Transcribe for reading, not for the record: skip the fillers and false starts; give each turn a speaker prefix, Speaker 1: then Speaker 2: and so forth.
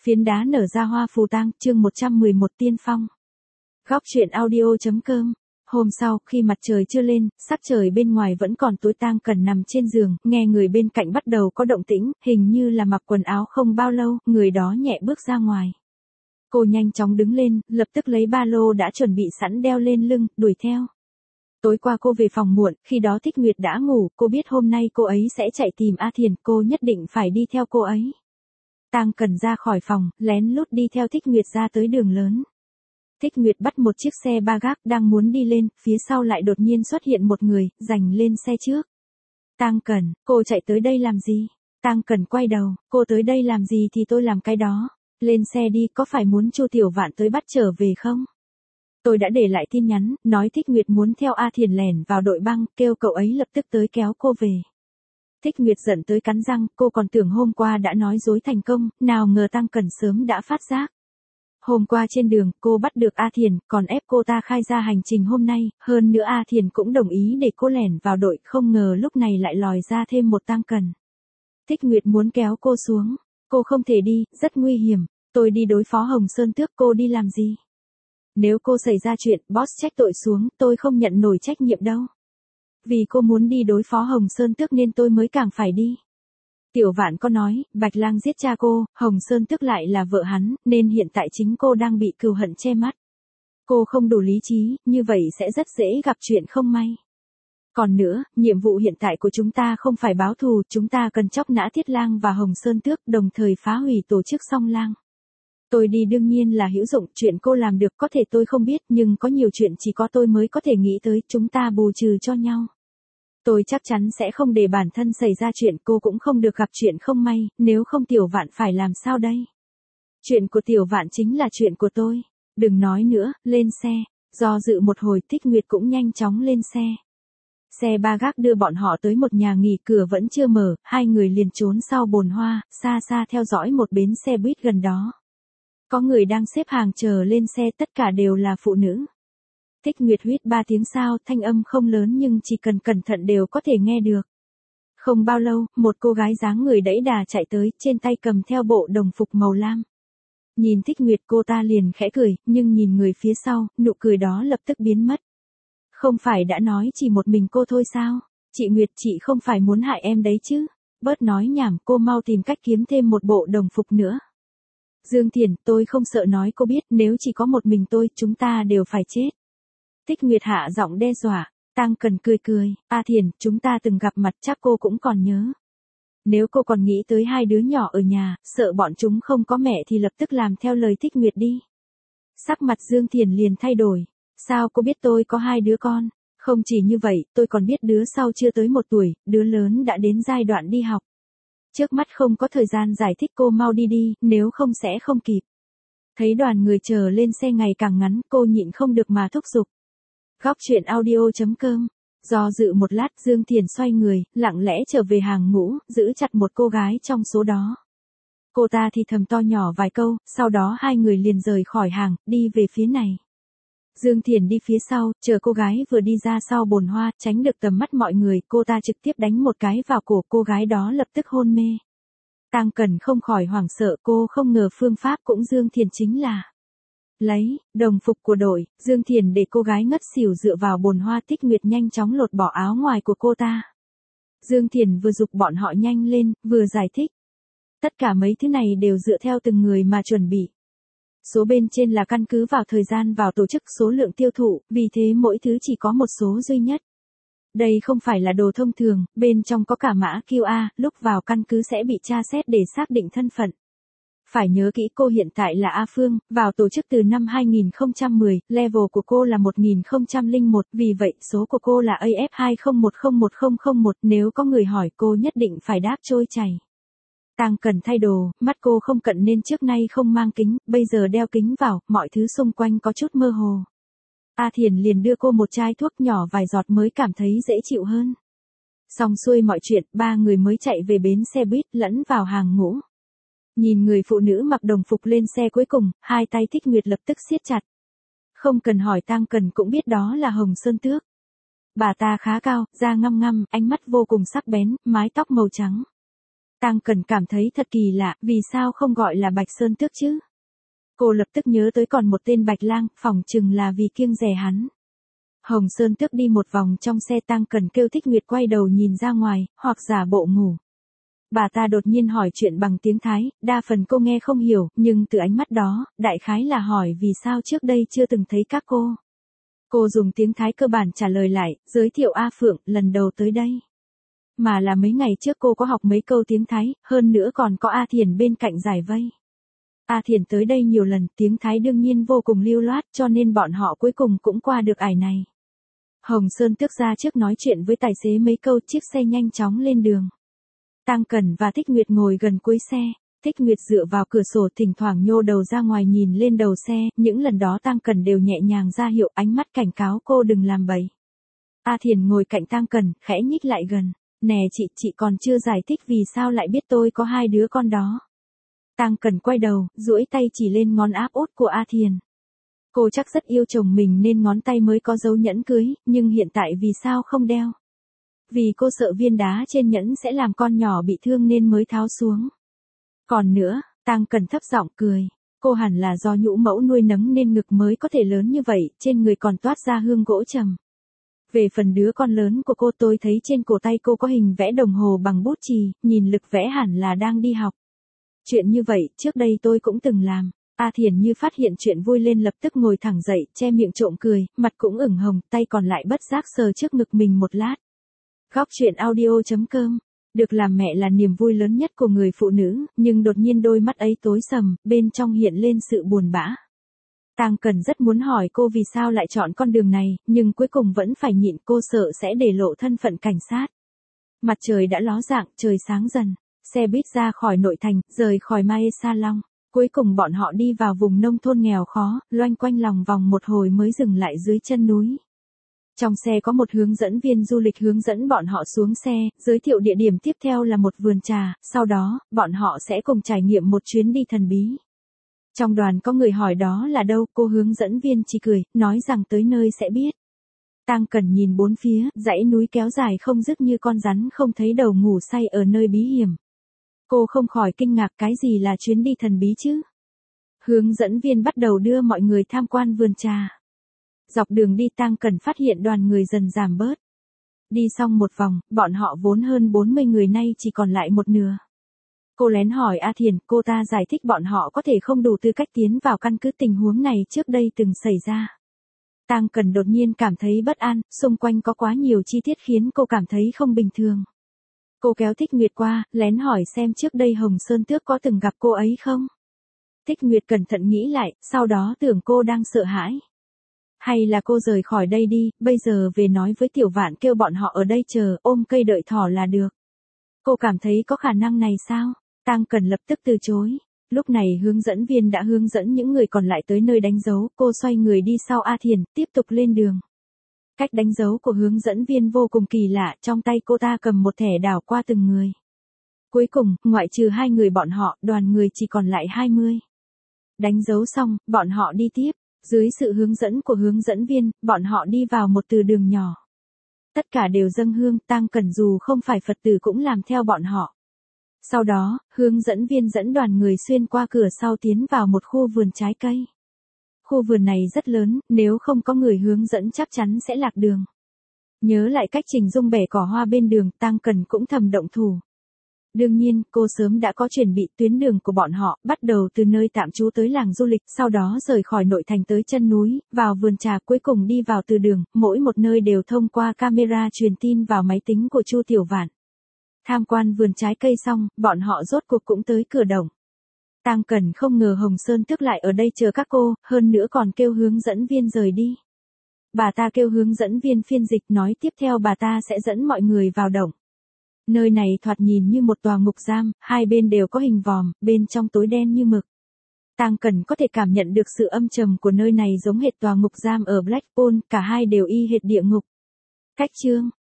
Speaker 1: Phiến đá nở ra hoa phù tang, chương 111 tiên phong. Góc truyện audio.com. Hôm sau, khi mặt trời chưa lên, sắc trời bên ngoài vẫn còn tối, Tang Cẩn nằm trên giường, nghe người bên cạnh bắt đầu có động tĩnh, hình như là mặc quần áo không bao lâu, người đó nhẹ bước ra ngoài. Cô nhanh chóng đứng lên, lập tức lấy ba lô đã chuẩn bị sẵn đeo lên lưng, đuổi theo. Tối qua cô về phòng muộn, khi đó Thích Nguyệt đã ngủ, cô biết hôm nay cô ấy sẽ chạy tìm A Thiền, cô nhất định phải đi theo cô ấy. Tang Cẩn ra khỏi phòng, lén lút đi theo Thích Nguyệt ra tới đường lớn. Thích Nguyệt bắt một chiếc xe ba gác đang muốn đi lên, phía sau lại đột nhiên xuất hiện một người, giành lên xe trước. Tang Cẩn, cô chạy tới đây làm gì? Tang Cẩn quay đầu, cô tới đây làm gì thì tôi làm cái đó. Lên xe đi, có phải muốn Chu Tiểu Vạn tới bắt trở về không? Tôi đã để lại tin nhắn, nói Thích Nguyệt muốn theo A Thiền lẻn vào đội băng, kêu cậu ấy lập tức tới kéo cô về. Thích Nguyệt giận tới cắn răng, cô còn tưởng hôm qua đã nói dối thành công, nào ngờ Tang Cẩn sớm đã phát giác. Hôm qua trên đường, cô bắt được A Thiền, còn ép cô ta khai ra hành trình hôm nay, hơn nữa A Thiền cũng đồng ý để cô lẻn vào đội, không ngờ lúc này lại lòi ra thêm một Tang Cẩn. Thích Nguyệt muốn kéo cô xuống, cô không thể đi, rất nguy hiểm, tôi đi đối phó Hồng Sơn Tước, cô đi làm gì? Nếu cô xảy ra chuyện, boss trách tội xuống, tôi không nhận nổi trách nhiệm đâu. Vì cô muốn đi đối phó Hồng Sơn Tước nên tôi mới càng phải đi. Tiểu Vạn có nói, Bạch Lang giết cha cô, Hồng Sơn Tước lại là vợ hắn, nên hiện tại chính cô đang bị cừu hận che mắt. Cô không đủ lý trí, như vậy sẽ rất dễ gặp chuyện không may. Còn nữa, nhiệm vụ hiện tại của chúng ta không phải báo thù, chúng ta cần chóc nã Thiết Lang và Hồng Sơn Tước, đồng thời phá hủy tổ chức Song Lang. Tôi đi đương nhiên là hữu dụng, chuyện cô làm được có thể tôi không biết, nhưng có nhiều chuyện chỉ có tôi mới có thể nghĩ tới, chúng ta bù trừ cho nhau. Tôi chắc chắn sẽ không để bản thân xảy ra chuyện, cô cũng không được gặp chuyện không may, nếu không Tiểu Vạn phải làm sao đây? Chuyện của Tiểu Vạn chính là chuyện của tôi. Đừng nói nữa, lên xe. Do dự một hồi, Thích Nguyệt cũng nhanh chóng lên xe. Xe ba gác đưa bọn họ tới một nhà nghỉ, cửa vẫn chưa mở, hai người liền trốn sau bồn hoa, xa xa theo dõi một bến xe buýt gần đó. Có người đang xếp hàng chờ lên xe, tất cả đều là phụ nữ. Thích Nguyệt huýt 3 tiếng sao, thanh âm không lớn nhưng chỉ cần cẩn thận đều có thể nghe được. Không bao lâu, một cô gái dáng người đẫy đà chạy tới, trên tay cầm theo bộ đồng phục màu lam. Nhìn Thích Nguyệt cô ta liền khẽ cười, nhưng nhìn người phía sau, nụ cười đó lập tức biến mất. Không phải đã nói chỉ một mình cô thôi sao? Chị Nguyệt, chị không phải muốn hại em đấy chứ? Bớt nói nhảm, cô mau tìm cách kiếm thêm một bộ đồng phục nữa. Dương Thiền, tôi không sợ, nói cô biết, nếu chỉ có một mình tôi, chúng ta đều phải chết. Thích Nguyệt hạ giọng đe dọa. Tang Cẩn cười cười, A Thiền, chúng ta từng gặp mặt, chắc cô cũng còn nhớ. Nếu cô còn nghĩ tới hai đứa nhỏ ở nhà, sợ bọn chúng không có mẹ thì lập tức làm theo lời Thích Nguyệt đi. Sắc mặt Dương Thiền liền thay đổi. Sao cô biết tôi có hai đứa con? Không chỉ như vậy, tôi còn biết đứa sau chưa tới 1 tuổi, đứa lớn đã đến giai đoạn đi học. Trước mắt không có thời gian giải thích, cô mau đi đi, nếu không sẽ không kịp. Thấy đoàn người chờ lên xe ngày càng ngắn, cô nhịn không được mà thúc giục. Góc truyện audio.com. Do dự một lát, Dương Thiền xoay người, lặng lẽ trở về hàng ngũ, giữ chặt một cô gái trong số đó. Cô ta thì thầm to nhỏ vài câu, sau đó hai người liền rời khỏi hàng, đi về phía này. Dương Thiền đi phía sau, chờ cô gái vừa đi ra sau bồn hoa, tránh được tầm mắt mọi người, cô ta trực tiếp đánh một cái vào cổ cô gái đó, lập tức hôn mê. Tang Cẩn không khỏi hoảng sợ, cô không ngờ phương pháp cũng Dương Thiền chính là lấy đồng phục của đội. Dương Thiền để cô gái ngất xỉu dựa vào bồn hoa. Thích Nguyệt nhanh chóng lột bỏ áo ngoài của cô ta. Dương Thiền vừa giục bọn họ nhanh lên, vừa giải thích. Tất cả mấy thứ này đều dựa theo từng người mà chuẩn bị. Số bên trên là căn cứ vào thời gian vào tổ chức, số lượng tiêu thụ, vì thế mỗi thứ chỉ có một số duy nhất. Đây không phải là đồ thông thường, bên trong có cả mã QA, lúc vào căn cứ sẽ bị tra xét để xác định thân phận. Phải nhớ kỹ, cô hiện tại là A Phương, vào tổ chức từ năm 2010, level của cô là 1001, vì vậy số của cô là AF20101001, nếu có người hỏi cô nhất định phải đáp trôi chảy. Tang Cẩn thay đồ, mắt cô không cận nên trước nay không mang kính, bây giờ đeo kính vào, mọi thứ xung quanh có chút mơ hồ. A Thiền liền đưa cô một chai thuốc nhỏ vài giọt mới cảm thấy dễ chịu hơn. Xong xuôi mọi chuyện, ba người mới chạy về bến xe buýt, lẫn vào hàng ngũ. Nhìn người phụ nữ mặc đồng phục lên xe cuối cùng, hai tay Thích Nguyệt lập tức siết chặt. Không cần hỏi, Tang Cẩn cũng biết đó là Hồng Sơn Tước. Bà ta khá cao, da ngăm ngăm, ánh mắt vô cùng sắc bén, mái tóc màu trắng. Tang Cần cảm thấy thật kỳ lạ, vì sao không gọi là Bạch Sơn Tước chứ? Cô lập tức nhớ tới còn một tên Bạch Lang, phỏng chừng là vì kiêng dè hắn. Hồng Sơn Tước đi một vòng trong xe, Tang Cần kêu Thích Nguyệt quay đầu nhìn ra ngoài, hoặc giả bộ ngủ. Bà ta đột nhiên hỏi chuyện bằng tiếng Thái, đa phần cô nghe không hiểu, nhưng từ ánh mắt đó, đại khái là hỏi vì sao trước đây chưa từng thấy các cô. Cô dùng tiếng Thái cơ bản trả lời lại, giới thiệu A Phượng, lần đầu tới đây. Mà là mấy ngày trước cô có học mấy câu tiếng Thái, hơn nữa còn có A Thiền bên cạnh giải vây. A Thiền tới đây nhiều lần, tiếng Thái đương nhiên vô cùng lưu loát, cho nên bọn họ cuối cùng cũng qua được ải này. Hồng Sơn Tước ra trước nói chuyện với tài xế mấy câu, chiếc xe nhanh chóng lên đường. Tang Cần và Thích Nguyệt ngồi gần cuối xe, Thích Nguyệt dựa vào cửa sổ thỉnh thoảng nhô đầu ra ngoài nhìn lên đầu xe, những lần đó Tang Cần đều nhẹ nhàng ra hiệu, ánh mắt cảnh cáo cô đừng làm bậy. A Thiền ngồi cạnh Tang Cần, khẽ nhích lại gần, nè chị còn chưa giải thích vì sao lại biết tôi có hai đứa con đó. Tang Cần quay đầu, duỗi tay chỉ lên ngón áp út của A Thiền. Cô chắc rất yêu chồng mình nên ngón tay mới có dấu nhẫn cưới, nhưng hiện tại vì sao không đeo? Vì cô sợ viên đá trên nhẫn sẽ làm con nhỏ bị thương nên mới tháo xuống. Còn nữa, Tang Cần thấp giọng cười, cô hẳn là do nhũ mẫu nuôi nấng nên ngực mới có thể lớn như vậy, trên người còn toát ra hương gỗ trầm. Về phần đứa con lớn của cô, tôi thấy trên cổ tay cô có hình vẽ đồng hồ bằng bút chì, nhìn lực vẽ hẳn là đang đi học. Chuyện như vậy, trước đây tôi cũng từng làm. A Thiền như phát hiện chuyện vui lên, lập tức ngồi thẳng dậy, che miệng trộm cười, mặt cũng ửng hồng, tay còn lại bất giác sờ trước ngực mình một lát. Góc truyện audio.com. Được làm mẹ là niềm vui lớn nhất của người phụ nữ, nhưng đột nhiên đôi mắt ấy tối sầm, bên trong hiện lên sự buồn bã. Tang Cần rất muốn hỏi cô vì sao lại chọn con đường này, nhưng cuối cùng vẫn phải nhịn, cô sợ sẽ để lộ thân phận cảnh sát. Mặt trời đã ló dạng, trời sáng dần. Xe buýt ra khỏi nội thành, rời khỏi Mae Salong. Cuối cùng bọn họ đi vào vùng nông thôn nghèo khó, loanh quanh lòng vòng một hồi mới dừng lại dưới chân núi. Trong xe có một hướng dẫn viên du lịch hướng dẫn bọn họ xuống xe, giới thiệu địa điểm tiếp theo là một vườn trà, sau đó, bọn họ sẽ cùng trải nghiệm một chuyến đi thần bí. Trong đoàn có người hỏi đó là đâu, cô hướng dẫn viên chỉ cười, nói rằng tới nơi sẽ biết. Tang Cần nhìn bốn phía, dãy núi kéo dài không dứt như con rắn không thấy đầu ngủ say ở nơi bí hiểm. Cô không khỏi kinh ngạc, cái gì là chuyến đi thần bí chứ? Hướng dẫn viên bắt đầu đưa mọi người tham quan vườn trà. Dọc đường đi Tang Cần phát hiện đoàn người dần giảm bớt. Đi xong một vòng, bọn họ vốn hơn 40 người nay chỉ còn lại một nửa. Cô lén hỏi A Thiền, cô ta giải thích bọn họ có thể không đủ tư cách tiến vào căn cứ tình huống này trước đây từng xảy ra. Tang Cần đột nhiên cảm thấy bất an, xung quanh có quá nhiều chi tiết khiến cô cảm thấy không bình thường. Cô kéo Thích Nguyệt qua, lén hỏi xem trước đây Hồng Sơn Tước có từng gặp cô ấy không? Thích Nguyệt cẩn thận nghĩ lại, sau đó tưởng cô đang sợ hãi. Hay là cô rời khỏi đây đi, bây giờ về nói với Tiểu Vạn kêu bọn họ ở đây chờ, ôm cây đợi thỏ là được. Cô cảm thấy có khả năng này sao? Tang Cần lập tức từ chối. Lúc này hướng dẫn viên đã hướng dẫn những người còn lại tới nơi đánh dấu, cô xoay người đi sau A Thiền, tiếp tục lên đường. Cách đánh dấu của hướng dẫn viên vô cùng kỳ lạ, trong tay cô ta cầm một thẻ đảo qua từng người. Cuối cùng, ngoại trừ 2 người bọn họ, đoàn người chỉ còn lại 20. Đánh dấu xong, bọn họ đi tiếp. Dưới sự hướng dẫn của hướng dẫn viên, bọn họ đi vào một từ đường nhỏ. Tất cả đều dâng hương, Tang Cần dù không phải Phật tử cũng làm theo bọn họ. Sau đó, hướng dẫn viên dẫn đoàn người xuyên qua cửa sau tiến vào một khu vườn trái cây. Khu vườn này rất lớn, nếu không có người hướng dẫn chắc chắn sẽ lạc đường. Nhớ lại cách Trình Dung bẻ cỏ hoa bên đường, Tang Cần cũng thầm động thủ. Đương nhiên, cô sớm đã có chuẩn bị, tuyến đường của bọn họ, bắt đầu từ nơi tạm trú tới làng du lịch, sau đó rời khỏi nội thành tới chân núi, vào vườn trà, cuối cùng đi vào từ đường, mỗi một nơi đều thông qua camera truyền tin vào máy tính của Chu Tiểu Vạn. Tham quan vườn trái cây xong, bọn họ rốt cuộc cũng tới cửa động. Tang Cần không ngờ Hồng Sơn Tước lại ở đây chờ các cô, hơn nữa còn kêu hướng dẫn viên rời đi. Bà ta kêu hướng dẫn viên phiên dịch, nói tiếp theo bà ta sẽ dẫn mọi người vào động. Nơi này thoạt nhìn như một tòa ngục giam, hai bên đều có hình vòm, bên trong tối đen như mực. Tang Cần có thể cảm nhận được sự âm trầm của nơi này giống hệt tòa ngục giam ở Blackpool, cả hai đều y hệt địa ngục. Cách chương